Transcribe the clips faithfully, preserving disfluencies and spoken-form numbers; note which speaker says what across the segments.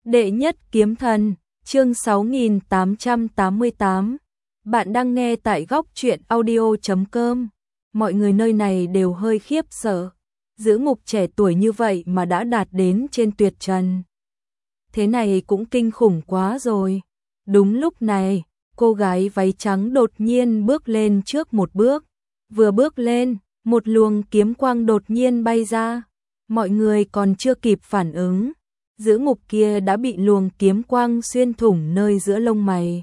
Speaker 1: Đệ nhất kiếm thần, chương sáu nghìn tám trăm tám mươi tám. Bạn đang nghe tại góc truyện audio chấm com. Mọi người nơi này đều hơi khiếp sợ. Giữ mục trẻ tuổi như vậy mà đã đạt đến trên tuyệt trần. Thế này cũng kinh khủng quá rồi. Đúng lúc này, cô gái váy trắng đột nhiên bước lên trước một bước. Vừa bước lên, một luồng kiếm quang đột nhiên bay ra. Mọi người còn chưa kịp phản ứng. Giữ mục kia đã bị luồng kiếm quang xuyên thủng nơi giữa lông mày.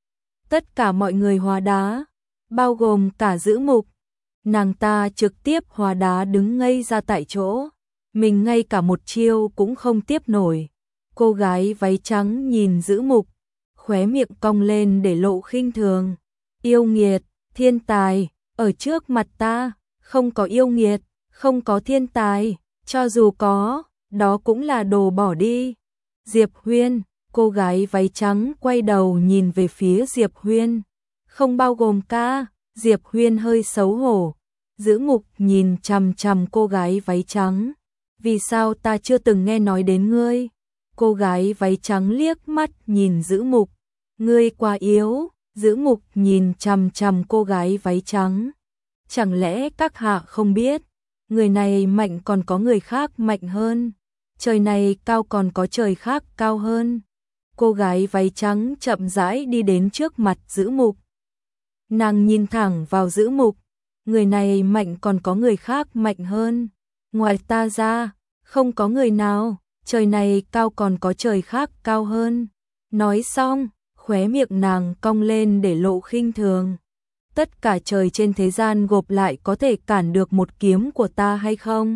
Speaker 1: Tất cả mọi người hóa đá, bao gồm cả giữ mục. Nàng ta trực tiếp hóa đá đứng ngây ra tại chỗ. Mình ngay cả một chiêu cũng không tiếp nổi. Cô gái váy trắng nhìn giữ mục, khóe miệng cong lên để lộ khinh thường. Yêu nghiệt, thiên tài, ở trước mặt ta, không có yêu nghiệt, không có thiên tài, cho dù có, đó cũng là đồ bỏ đi. Diệp Huyên, cô gái váy trắng quay đầu nhìn về phía Diệp Huyên. Không bao gồm ca, Diệp Huyên hơi xấu hổ. Giữ mục nhìn chằm chằm cô gái váy trắng. Vì sao ta chưa từng nghe nói đến ngươi? Cô gái váy trắng liếc mắt nhìn giữ mục. Ngươi quá yếu. Giữ mục nhìn chằm chằm cô gái váy trắng. Chẳng lẽ các hạ không biết? Người này mạnh còn có người khác mạnh hơn. Trời này cao còn có trời khác cao hơn. Cô gái váy trắng chậm rãi đi đến trước mặt giữ mục. Nàng nhìn thẳng vào giữ mục. Người này mạnh còn có người khác mạnh hơn. Ngoài ta ra, không có người nào. Trời này cao còn có trời khác cao hơn. Nói xong, khóe miệng nàng cong lên để lộ khinh thường. Tất cả trời trên thế gian gộp lại có thể cản được một kiếm của ta hay không?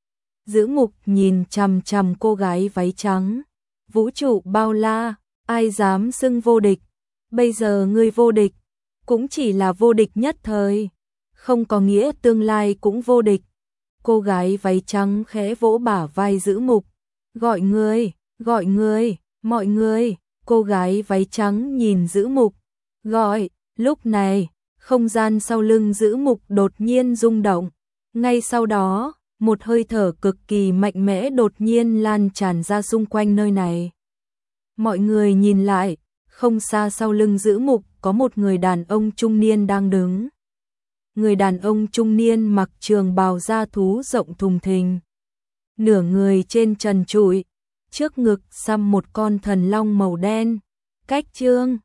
Speaker 1: Giữ mục nhìn chằm chằm cô gái váy trắng. Vũ trụ bao la, ai dám xưng vô địch? Bây giờ ngươi vô địch, cũng chỉ là vô địch nhất thời, không có nghĩa tương lai cũng vô địch. Cô gái váy trắng khẽ vỗ bả vai giữ mục. Gọi ngươi, gọi ngươi, mọi người. Cô gái váy trắng nhìn giữ mục. Gọi, lúc này, không gian sau lưng giữ mục đột nhiên rung động. Ngay sau đó, một hơi thở cực kỳ mạnh mẽ đột nhiên lan tràn ra xung quanh nơi này. Mọi người nhìn lại, không xa sau lưng giữ mục có một người đàn ông trung niên đang đứng. Người đàn ông trung niên mặc trường bào da thú rộng thùng thình. Nửa người trên trần trụi, trước ngực xăm một con thần long màu đen. Cách trương,